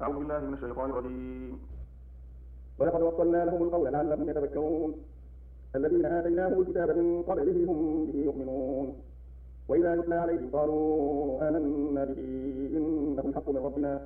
أعوذ بالله من الشيطان الرجيم. ولقد وصلنا لهم القول لعلهم يتذكرون الذين آتيناهم الكتاب من قبله هم به يؤمنون وإذا يتلى عليهم قالوا آمنا به إنه الحق من ربنا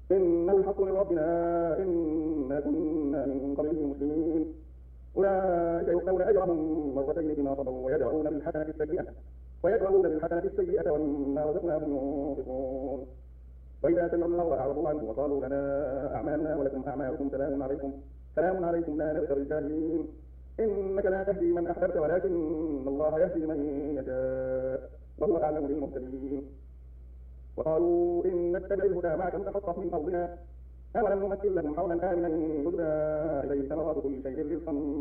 إنا كنا من قبله مسلمين أولئك يؤتون أجرهم مرتين بما صبروا ويدرؤون بالحسنة السيئة ومما رزقناهم ينفقون وإذا سمعوا اللغو أعرضوا عنه وقالوا لنا أعمالنا ولكم أعمالكم سلام عليكم لا نبتغي الجاهلين إنك لا تهدي من أحببت ولكن الله يهدي من يشاء وهو أعلم بالمهتدين وقالوا إن نتبع الهدى معك نتخطف من أرضنا أولم نمثل لهم حولا آمنا يجبى إليه ثمرات كل شيء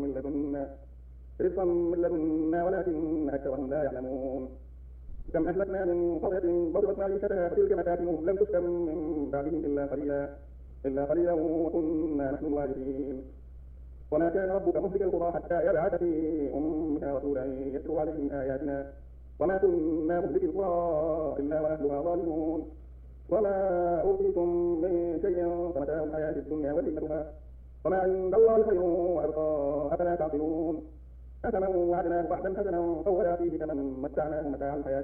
رزقا من لدنا ولكن أكثرهم لا يعلمون كم أهلكنا من قرية بطرت معيشتها فتلك مساكنهم لم تسكن من بعدهم إلا قليلا وكنا نحن الوارثين وما كان ربك مهلك القرى حتى يبعث في أمها رسولا يتلو عليهم آياتنا وما كنا مهلك القرى إلا وأهلها ظالمون وما أوتيتم من شيء فمتاع الحياة الدنيا وزينتها وما عند الله خير وأبقى أفلا تعقلون أفمن وعدناه وعدا حسنا فهو يأتيه كمن متعناه متاع الحياة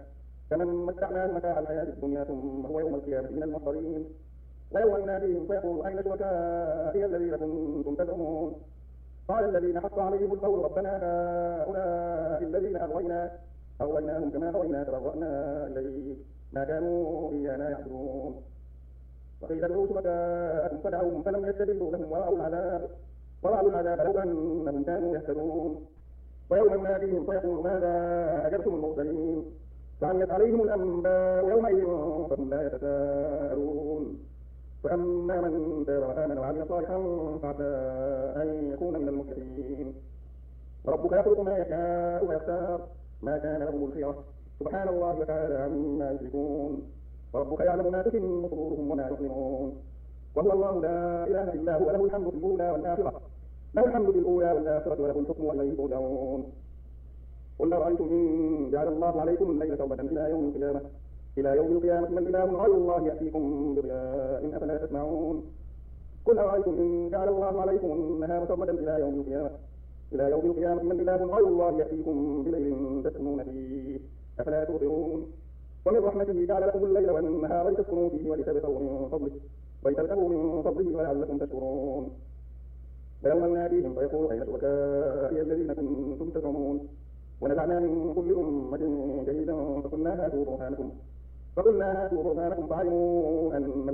الدنيا ثم هو يوم القيامة من المحضرين ويوم يناديهم فيقول أين شركائي الذين كنتم تزعمون قال الذين حق عليهم القول ربنا هؤلاء الذين أغويناهم كما غوينا تبرأنا إليك ما كانوا إيانا يعبدون وقيل ادعوا شركاءكم فدعوهم فلم يستجيبوا لهم ورأوا العذاب لو أنهم كانوا يهتدون ويوم يناديهم فيقول ماذا أجبتم المرسلين فعميت عليهم الأنباء يومئذ فهم لا يتساءلون فأما من تاب وآمن وعمل صالحا فعسى أن يكون من المفلحين وربك يخلق ما يشاء ويختار ما كان لهم الخيرة سبحان الله وتعالى عما يشركون وربك يعلم ما تكن صدورهم وما يعلنون وهو الله لا إله إلا هو له الحمد في الأولى والآخرة وله الحكم وإليه ترجعون قل أرأيتم إن جعل الله عليكم الليل سرمدا إلى يوم القيامة من إله غير الله يأتيكم بضياء أفلا تسمعون قل أرأيتم إن جعل الله عليكم النهار سرمدا إلى يوم القيامة من إله غير الله يأتيكم بليل تسكنون فيه أفلا تبصرون ومن رحمته جعل لكم الليل والنهار لتسكنوا فيه ولتبتغوا من فضله ولعلكم تشكرون ويوم يناديهم فيقول أين شركائي الذين كنتم تزعمون ونزعنا من كل أمة شهيدا فقلنا هاتوا برهانكم فعلموا أن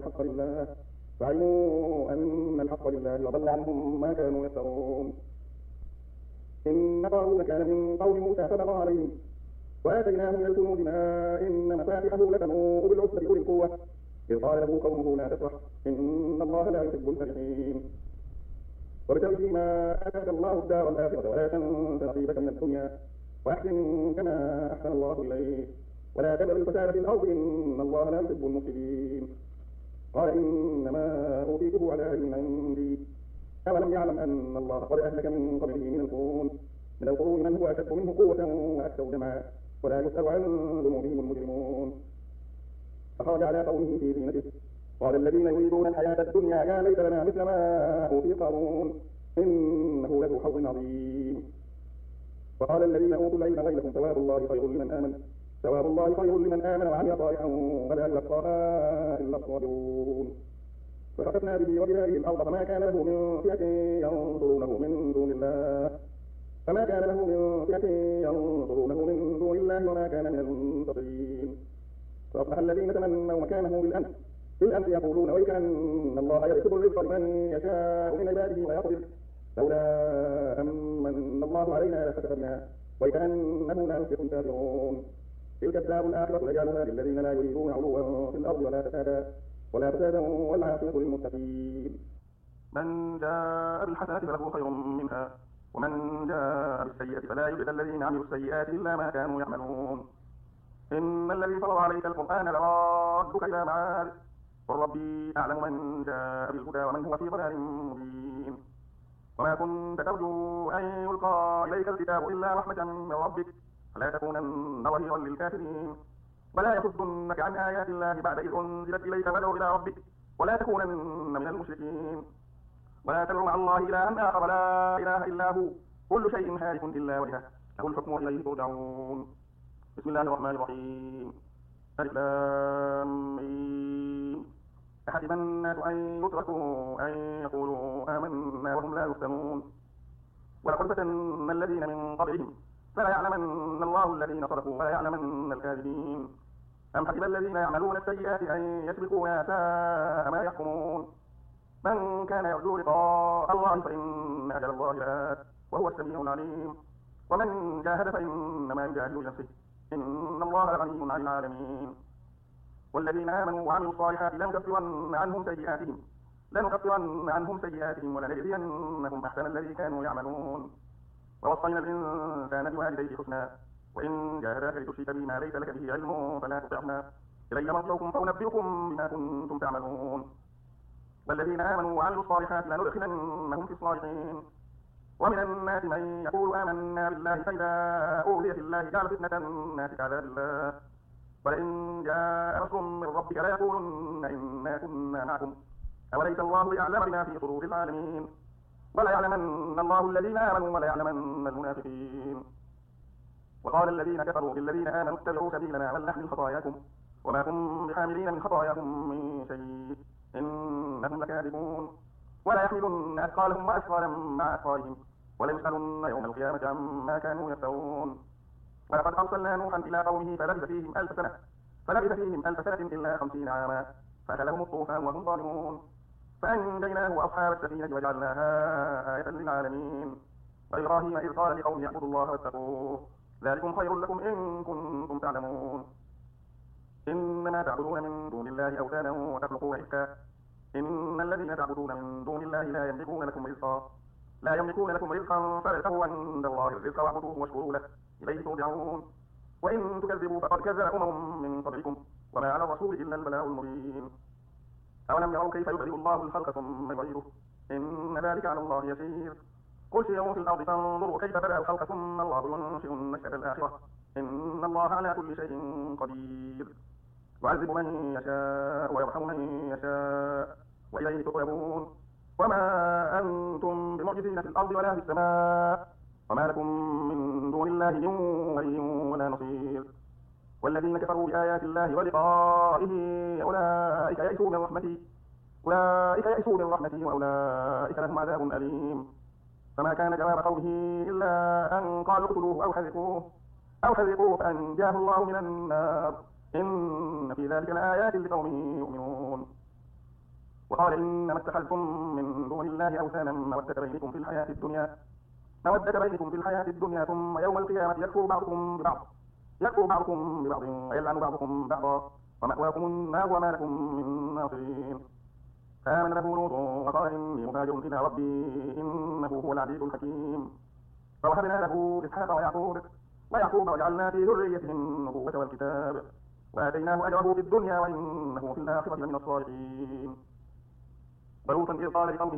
الحق لله وضل عنهم ما كانوا يفترون إن قارون كان من قوم موسى فبغى عليهم وآتيناه من الكنوز ما إن مفاتحه لتنوء بالعصبة أولي القوة إذ قال له قومه لا تفرح إن الله لا يحب الفرحين وابتغ فيما آتاك الله الدار الآخرة ولا تنس نصيبك من الدنيا وأحسن كما أحسن الله إليك ولا تبغ الفساد في الأرض إن الله لا يحب المفسدين قال إنما أوتيته على علم عندي أولم يعلم أن الله قد أهلك من قبله من القرون من هو أشد منه قوة وأكثر جمعا ولا يسأل عن ذنوبهم المجرمون فخرج على قومه في زينته قال الذين يريدون الحياة الدنيا يا ليت لنا مثل ما أوتي قارون إنه له حظ عظيم وقال الذين أوتوا العلم ويلكم ثواب الله خير لمن آمن وعمل صالحا ولا يلقاها إلا الصابرون فخسفنا به وبداره الأرض فما كان له من فئة ينصرونه من دون الله وما كان من المنتصرين فأصبح الذين تمنوا مكانه بالأمس يقولون ويكأن الله يبسط الرزق لمن يشاء من عباده ويقدر لولا أمن الله علينا لكفرنا ويكأنه لا يفلح الكافرون تلك الدار الآخرة نجعلها للذين لا يريدون علوا في الأرض ولا فسادا والعاقبة للمتقين من جاء بالحسنة فله خير منها ومن جاء بالسيئة فلا يجزى الذين عملوا السيئات إلا ما كانوا يعملون إن الذي فرض عليك القرآن لرادك إلى معاد قل ربي أعلم من جاء بالهدى ومن هو في ضلال مبين وما كنت ترجو أن يلقى إليك الكتاب إلا رحمة من ربك فلا تكونن ظهيرا للكافرين ولا يصدنك عن آيات الله بعد إذ أنزلت إليك ودعو إلى ربك ولا تكونن من المشركين ولا تدع مع الله إلها آخر لا إله إلا هو كل شيء هالك إلا وجهه له الحكم وإليه ترجعون بسم الله الرحمن الرحيم ألف لام ميم أحسب الناس أن يتركوا أن يقولوا آمنا وهم لا يفتنون ولقد فتنا الذين من قبلهم فلا يعلمن الله الذين صدقوا ولا يعلمن الكاذبين أم حسب الذين يعملون السيئات أن يسبقونا ساء ما يحكمون من كان يرجو لقاء الله فإن أجل الله لآت وهو السميع العليم ومن جاهد فإنما يجاهد لنفسه إن الله لغني عن العالمين والذين آمنوا وعملوا الصالحات لنكفرن عنهم سيئاتهم ولنجزينهم أحسن الذي كانوا يعملون ووصينا الإنسان بوالديه حسنا وإن جاهداك لتشرك بي ما ليس لك به علم فلا تطعهما إلي مرجعكم فأنبئكم بما كنتم تعملون والذين آمنوا وعملوا الصالحات لندخلنهم في الصالحين ومن الناس من يقول آمنا بالله فإذا أوذي في الله جعل فتنة الناس كعذاب الله ولئن جاء نصر من ربك ليقولن إنا كنا معكم أوليس الله يعلم بما في صدور العالمين ولا يعلمن الله الذين آمنوا ولا يعلمن المنافقين وقال الذين كفروا للذين آمنوا اتبعوا سبيلنا ولنحمل خطاياكم وما كن بحاملين من خطاياكم من شيء إنهم لكاذبون ولا يحملن أثقالهم وأثقالا مع أثقالهم وليسألن يوم القيامة عما كانوا يفترون ولقد أرسلنا نوحا إلى قومه فلبث فيهم ألف سنة إلا 50 عاما فأخذهم الطوفان وهم ظالمون فأنجيناه وأصحاب السفينة وجعلناها آية للعالمين وإبراهيم إذ قال لقومه اعبدوا الله واتقوه ذلكم خير لكم إن كنتم تعلمون إنما تعبدون من دون الله أوثانا وتخلقون إفكا إن الذين تعبدون من دون الله لا يملكون لكم رزقا فابتغوا عند الله الرزق واعبدوه واشكروا له إليه ترجعون وإن تكذبوا فقد كذب أمم من قبلكم وما على الرسول إلا البلاغ المبين أولم يروا كيف يبدئ الله الخلق ثم يعيده إن ذلك على الله يسير قل سيروا في الأرض فانظروا كيف بدأ الخلق ثم الله ينشئ النشأة الآخرة إن الله على كل شيء قدير يعذب من يشاء ويرحم من يشاء وإليه تقلبون وما أنتم بمعجزين في الأرض ولا في السماء وما لكم من دون الله من ولي ولا نصير والذين كفروا بآيات الله ولقائه أولئك يئسوا من رحمتي وأولئك لهم عذاب أليم فما كان جواب قومه إلا أن قالوا اقتلوه أو حرقوه فأنجاه الله من النار إن في ذلك لآيات لقوم يؤمنون وقال إنما اتخذتم من دون الله أوثانا مودة بينكم في الحياة الدنيا ثم يوم القيامة يكفر بعضكم ببعض ويلعن بعضكم بعضا ومأواكم النار وما لكم من ناصرين فآمن له لوط وقال إني مهاجر إلى ربي إنه هو العزيز الحكيم فوهبنا له إسحاق ويعقوب وجعلنا في ذريته النبوة والكتاب وآتيناه أجره في الدنيا وإنه في الآخرة لمن الصالحين ولوطا إذ قال لقومه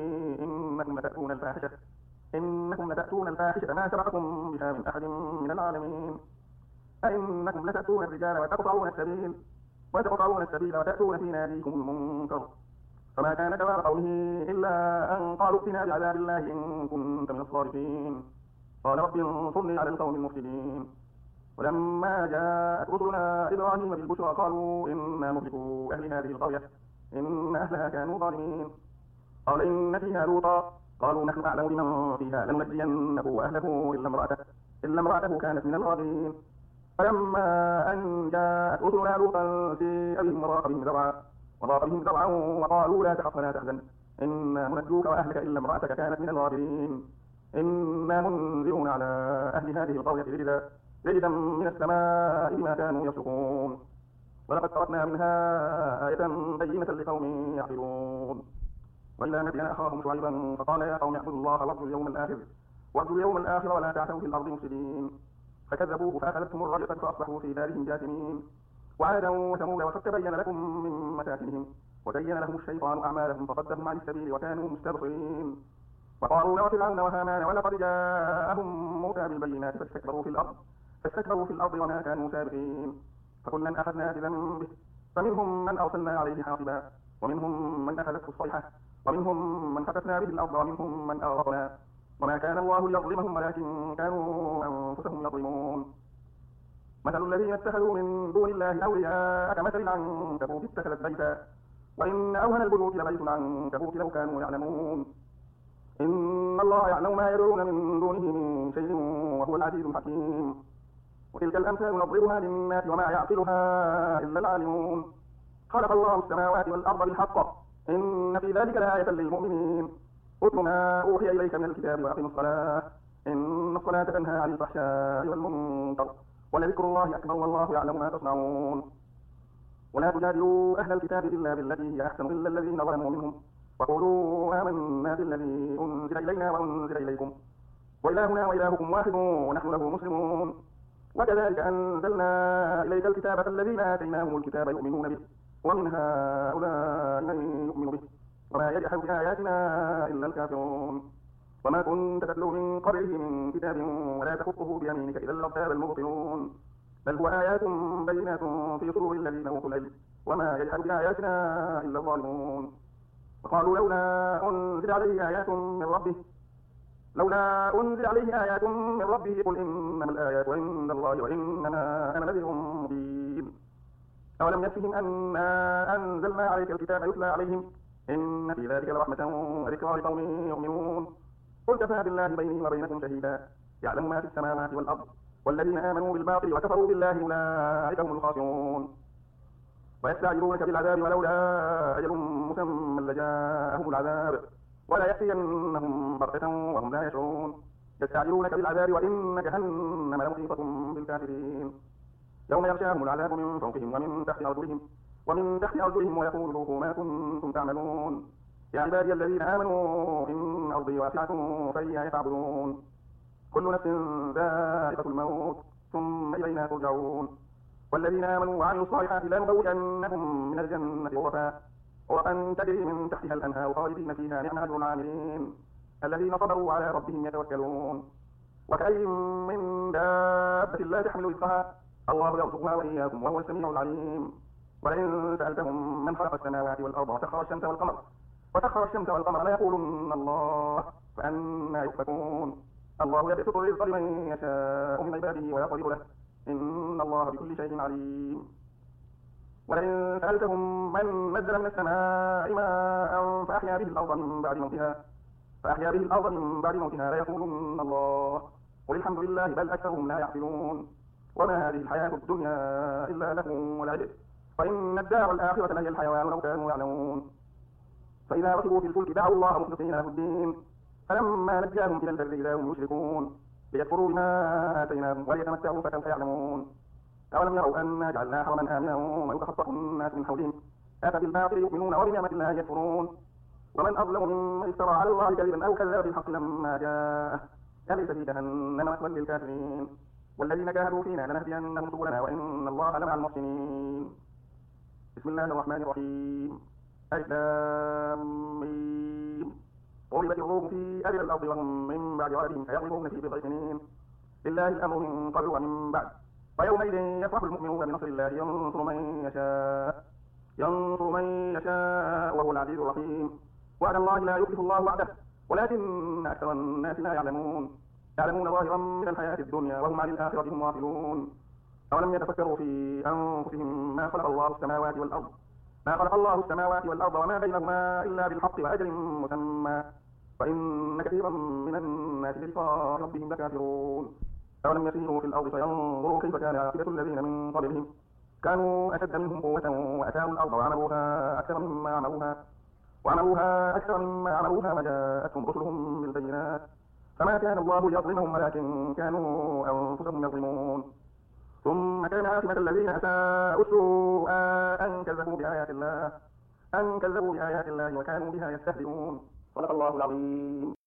إنكم لتأتون الفاحشة ما سبقكم بها من أحد من العالمين أئنكم لتأتون الرجال وتقطعون السبيل وتأتون في ناديكم المنكر فما كان جواب قومه إلا أن قالوا ائتنا بعذاب الله إن كنت من الصادقين قال رب انصرني على القوم المفسدين ولما جاءت رسلنا إبراهيم بالبشرى قالوا إنا مهلكو أهل هذه القرية إن أهلها كانوا ظالمين قال إن فيها لوطا قالوا نحن أعلم بمن فيها لننجينه وأهله إلا امرأته كانت من الغابرين فلما أن جاءت رسلنا لوطا سيء بهم وضاق بهم ذرعا وقالوا لا تخف ولا تحزن إنا منجوك وأهلك إلا امرأتك كانت من الغابرين إنا منزلون على أهل هذه القرية رجزا من السماء بما كانوا يفسقون ولقد تركنا منها آية بينة لقوم يعقلون وإلى مدين أخاهم شعيبا فقال يا قوم اعبدوا الله واعبدوا اليوم الآخر ولا تعثوا في الأرض مفسدين فكذبوه فأخذتهم الرجفة فأصبحوا في دارهم جاثمين وعادا وثمود وقد تبين لكم من مساكنهم وزين لهم الشيطان أعمالهم فصدهم عن السبيل وكانوا مستبصرين وقارون وفرعون وهامان ولقد جاءهم موسى بالبينات فاستكبروا في الأرض وما كانوا سابقين فكلا أخذنا بذنبه فمنهم من أرسلنا عليه حاصبا ومنهم من أخذته الصيحة ومنهم من خسفنا به الأرض ومنهم من أغرقنا وما كان الله ليظلمهم ولكن كانوا أنفسهم يظلمون مثل الذين اتخذوا من دون الله أولياء كمثل العنكبوت اتخذت بيتا وإن أوهن البيوت لبيت العنكبوت لو كانوا يعلمون إن الله يعلم ما يدعون من دونه من شيء وهو العزيز الحكيم وتلك الأمثال نضربها للناس وما يعقلها إلا العالمون خلق الله السماوات والأرض بالحق إن في ذلك لآية للمؤمنين اتل ما أوحي إليك من الكتاب وأقم الصلاة إن الصلاة تنهى عن الفحشاء والمنكر ولذكر الله أكبر والله يعلم ما تصنعون ولا تجادلوا أهل الكتاب إلا بالتي هي أحسن إلا الذين ظلموا منهم وقولوا آمنا بالذي أنزل إلينا وأنزل إليكم وإلهنا وإلهكم واحد ونحن له مسلمون وكذلك أنزلنا إليك الكتاب فالذين آتيناهم الكتاب يؤمنون به ومن هؤلاء من يؤمن به وما يجحد بآياتنا إلا الكافرون وما كنت تتلو من قبله من كتاب ولا تخطه بيمينك إذا لارتاب المبطلون بل هو آيات بينات في صدور الذين أوتوا العلم وما يجحد بآياتنا إلا الظالمون وقالوا لولا أنزل عليه آيات من ربه قل إنما الآيات عند الله وإنما أنا نذير مبين أولم يكفهم أنا أنزلنا عليك الكتاب يتلى عليهم إن في ذلك لرحمة وذكرى لقوم يؤمنون قل كفى بالله بيني وبينكم شهيدا يعلم ما في السماوات والأرض والذين آمنوا بالباطل وكفروا بالله أولئك هم الخاسرون ويستعجلونك بالعذاب ولولا أجل مسمى لجاءهم العذاب ولا يأتينهم بغتة وهم لا يشعرون يستعجلونك بالعذاب وإن جهنم لمحيطة بالكافرين يوم يغشاهم العذاب من فوقهم ومن تحت أرجلهم ويقول ذوقوا ما كنتم تعملون يا عبادي الذين آمنوا إن أرضي واسعة فإياي فاعبدون كل نفس ذائقة الموت ثم إلينا ترجعون والذين آمنوا وعملوا الصالحات لنبوئنهم من الجنة غرفا تجري من تحتها الأنهار خالدين فيها نعم أجر العاملين الذين صبروا على ربهم يتوكلون وكأي من دابة لا تحمل رزقها الله يرزقها وإياكم وهو السميع العليم ولئن سألتهم من خلق السماوات والأرض وسخر الشمس والقمر ليقولن الله فأنى يؤفكون الله يبسط الرزق لمن يشاء من عباده ويقدر له إن الله بكل شيء عليم ولئن سألتهم من نزل من السماء ماء فأحيا به الأرض من بعد موتها ليقولن الله قل الحمد لله بل أكثرهم لا يعقلون وما هذه الحياة الدنيا إلا لهو ولعب فإن الدار الآخرة لهي الحيوان لو كانوا يعلمون فإذا ركبوا في الفلك دعوا الله مخلصين له الدين فلما نجاهم إلى البر إذا هم يشركون ليكفروا بما آتيناهم وليتمتعوا فسوف يعلمون أولم يروا أنا جعلنا حرما آمنا ويتخطف الناس من حولهم أفبالباطل يؤمنون وبنعمة الله يكفرون ومن أظلم ممن افترى على الله كذبا أو كذب بالحق لما جاءه أليس في جهنم مثوى للكافرين والذين جاهدوا فينا لنهدينهم سبلنا وإن الله لمع المحسنين بسم الله الرحمن الرحيم ألف لام ميم غلبت الروم في أدنى الأرض وهم من بعد غلبهم سيغلبون في بضع سنين لله الأمر من قبل ومن بعد ويومئذ يفرح المؤمنون بنصر الله ينصر من يشاء وهو العزيز الرحيم وعلى الله لا يخلف الله وعده ولكن أكثر الناس لا يعلمون ظاهرا من الحياة الدنيا وهم عن الآخرة هم غافلون أولم يتفكروا في أنفسهم ما خلق الله السماوات والأرض وما بينهما إلا بالحق وأجل مسمى وإن كثيرا من الناس بلقاء ربهم لكافرون أولم يسيروا في الأرض فينظروا كيف كان عاقبة الذين من قبلهم كانوا أشد منهم قوة وأتاهم الأرض وعمروها أكثر مما عمروها وجاءتهم رسلهم بالبينات فما كان الله ليظلمهم ولكن كانوا أنفسهم يظلمون ثم كان عاقبة الذين أساءوا السوء أن كذبوا بآيات الله وكانوا بها يستهزئون صدق الله العظيم.